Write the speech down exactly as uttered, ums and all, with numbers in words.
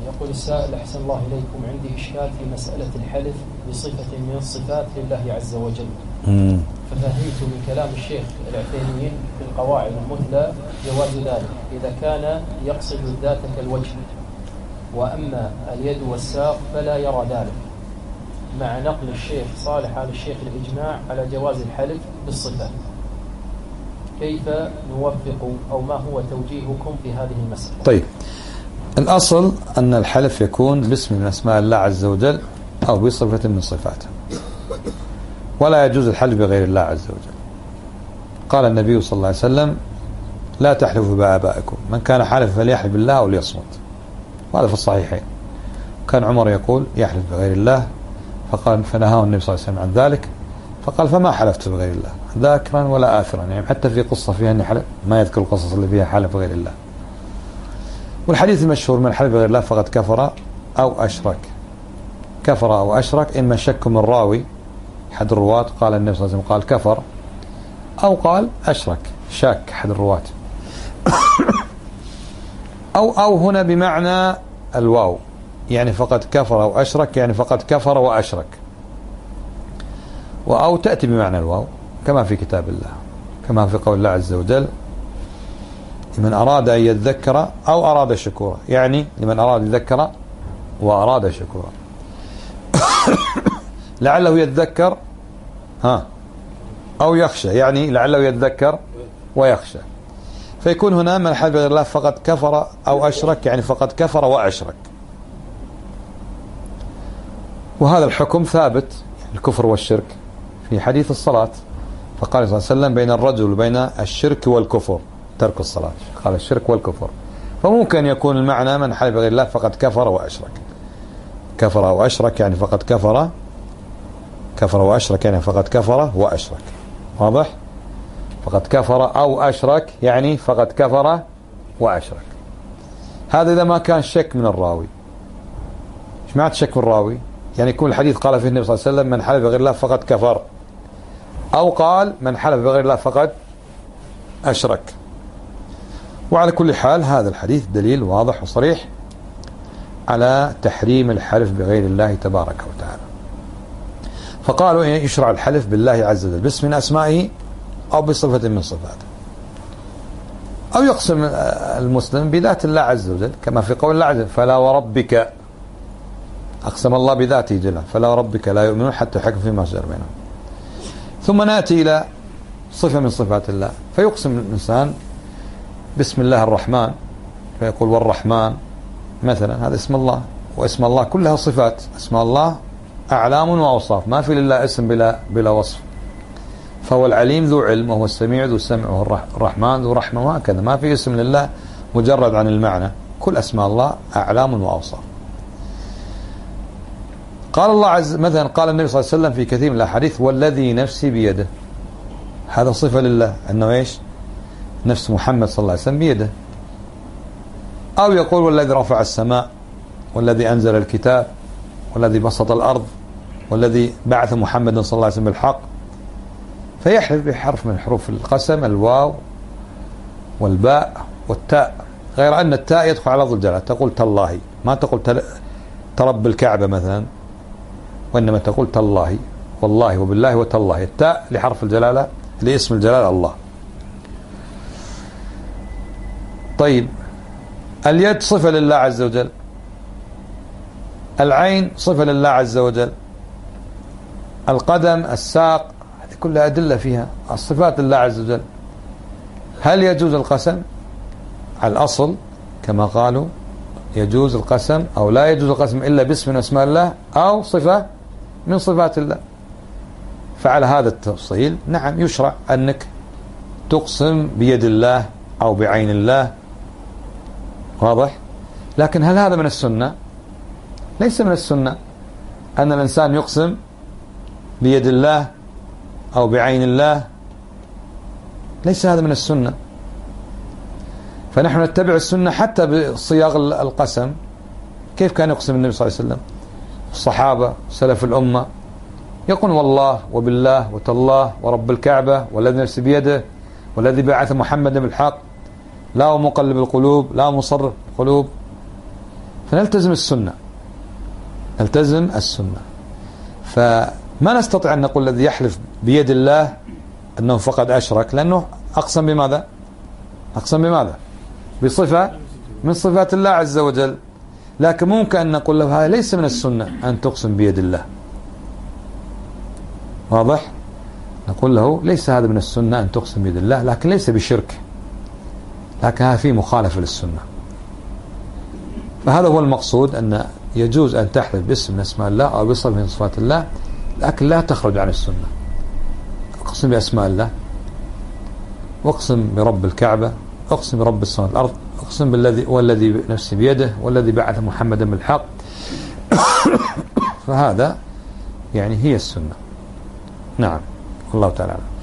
يقول السائل أحسن الله إليكم، عندي إشكال في مسألة الحلف بصفة من الصفات لله عز وجل. مم. ففهمت من كلام الشيخ العثيمين في القواعد المثلى جواز ذلك إذا كان يقصد الذات كالوجه، وأما اليد والساق فلا يرى ذلك، مع نقل الشيخ صالح على الشيخ الإجماع على جواز الحلف بالصفات. كيف نوفق أو ما هو توجيهكم في هذه المسألة؟ طيب، الأصل أن الحلف يكون باسم من أسماء الله عز وجل أو بصفة من صفاته، ولا يجوز الحلف بغير الله عز وجل. قال النبي صلى الله عليه وسلم: لا تحلفوا بآبائكم، من كان حالف فليحلف بالله أو ليصمت. وهذا في الصحيحين. كان عمر يقول يحلف بغير الله، فقال فنهاه النبي صلى الله عليه وسلم عن ذلك، فقال: فما حلفت بغير الله ذاكرا ولا آثرا. يعني حتى في قصة فيها أن حلف، ما يذكر القصص اللي فيها حلف بغير الله. والحديث المشهور: من حلف بغير الله فقد كفر أو أشرك. كفر أو أشرك إما شك من راوي أحد الرواة، قال النبي صلى الله عليه وسلم قال كفر، أو قال أشرك، شاك أحد الرواة. أو أو هنا بمعنى الواو، يعني فقد كفر أو أشرك، يعني فقد كفر وأشرك. وأو تأتي بمعنى الواو كما في كتاب الله، كما في قول الله عز وجل: لمن أراد أن يذكر أو أراد شكورا، يعني لمن أراد يذكر وأراد شكورا. لعله يذكر ها أو يخشى، يعني لعله يذكر ويخشى. فيكون هنا من حلف بغير الله فقد كفر أو أشرك، يعني فقد كفر وأشرك. وهذا الحكم ثابت، الكفر والشرك، في حديث الصلاة. فقال صلى الله عليه وسلم: بين الرجل وبين الشرك والكفر ترك الصلاة. قال الشرك والكفر. فممكن يكون المعنى من حلف بغير الله فقد كفر وأشرك. كفر أو أشرك يعني فقد كفر، كفر وأشرك يعني فقد كفر وأشرك. واضح؟ فقد كفر أو أشرك يعني فقد كفر وأشرك. هذا إذا ما كان شك من الراوي. ايش معنى شك من الراوي؟ يعني يكون الحديث قال فيه النبي صلى الله عليه وسلم: من حلف بغير الله فقد كفر، أو قال من حلف بغير الله فقد أشرك. وعلى كل حال هذا الحديث دليل واضح وصريح على تحريم الحلف بغير الله تبارك وتعالى. فقالوا إن يشرع الحلف بالله عز وجل باسم من أسمائه أو بصفة من صفاته، أو يقسم المسلم بذات الله عز وجل، كما في قول الله عز وجل: فلا وربك، أقسم الله بذاته جل، فلا وربك لا يؤمنون حتى يحكموا فيما شجر بينهم. ثم نأتي إلى صفة من صفات الله، فيقسم الإنسان بسم الله الرحمن، فيقول والرحمن مثلا، هذا اسم الله. واسم الله كلها صفات، اسم الله أعلام وأوصاف، ما في لله اسم بلا بلا وصف. فهو العليم ذو علم، وهو السميع ذو سمع، وهو الرحمن ذو رحمة، وهكذا. ما في اسم لله مجرد عن المعنى، كل أسماء الله أعلام وأوصاف. قال الله عز مثلا، قال النبي صلى الله عليه وسلم في كثير من الأحاديث: والذي نفسي بيده. هذا صفة لله، أنه إيش؟ نفس محمد صلى الله عليه وسلم بيده. أو يقول: والذي رفع السماء، والذي أنزل الكتاب، والذي بسط الأرض، والذي بعث محمد صلى الله عليه وسلم بالحق. فيحلف بحرف من حروف القسم، الواو والباء والتاء، غير أن التاء يدخل على لفظ الجلالة. تقول تالله، ما تقول ترب الكعبة مثلا، وإنما تقول تالله، والله وبالله وتالله. التاء لحرف الجلالة، لاسم الجلالة الله. طيب، اليد صفة لله عز وجل، العين صفة لله عز وجل، القدم، الساق، هذه كلها أدلة فيها الصفات لله عز وجل. هل يجوز القسم؟ على الأصل كما قالوا يجوز القسم أو لا يجوز القسم إلا باسم من أسماء الله أو صفة من صفات الله. فعلى هذا التفصيل نعم يشرع أنك تقسم بيد الله أو بعين الله. واضح؟ لكن هل هذا من السنة؟ ليس من السنة أن الإنسان يقسم بيد الله أو بعين الله، ليس هذا من السنة. فنحن نتبع السنة حتى بصياغ القسم. كيف كان يقسم النبي صلى الله عليه وسلم؟ الصحابة سلف الأمة يقول والله وبالله وتالله ورب الكعبة والذي نفسي بيده والذي بعث محمد بالحق لا مقلب القلوب لا مصرف القلوب. فنلتزم السنة، نلتزم السنة. فما نستطيع أن نقول الذي يحلف بيد الله أنه فقد أشرك، لأنه أقسم بماذا؟ أقسم بماذا؟ بصفة من صفات الله عز وجل. لكن ممكن أن نقول له هذا ليس من السنة أن تقسم بيد الله، واضح؟ نقول له ليس هذا من السنة أن تقسم بيد الله، لكن ليس بشرك، لكن هذا فيه مخالفة للسنة. فهذا هو المقصود، أن يجوز أن تحلف باسم من اسماء الله أو بصفة من صفات الله، لكن لا تخرج عن السنة. اقسم بأسماء الله، واقسم برب الكعبة، اقسم برب السماوات والأرض، اقسم بالذي والذي نفسي بيده والذي بعث محمدا بالحق. فهذا يعني هي السنة. نعم، الله تعالى.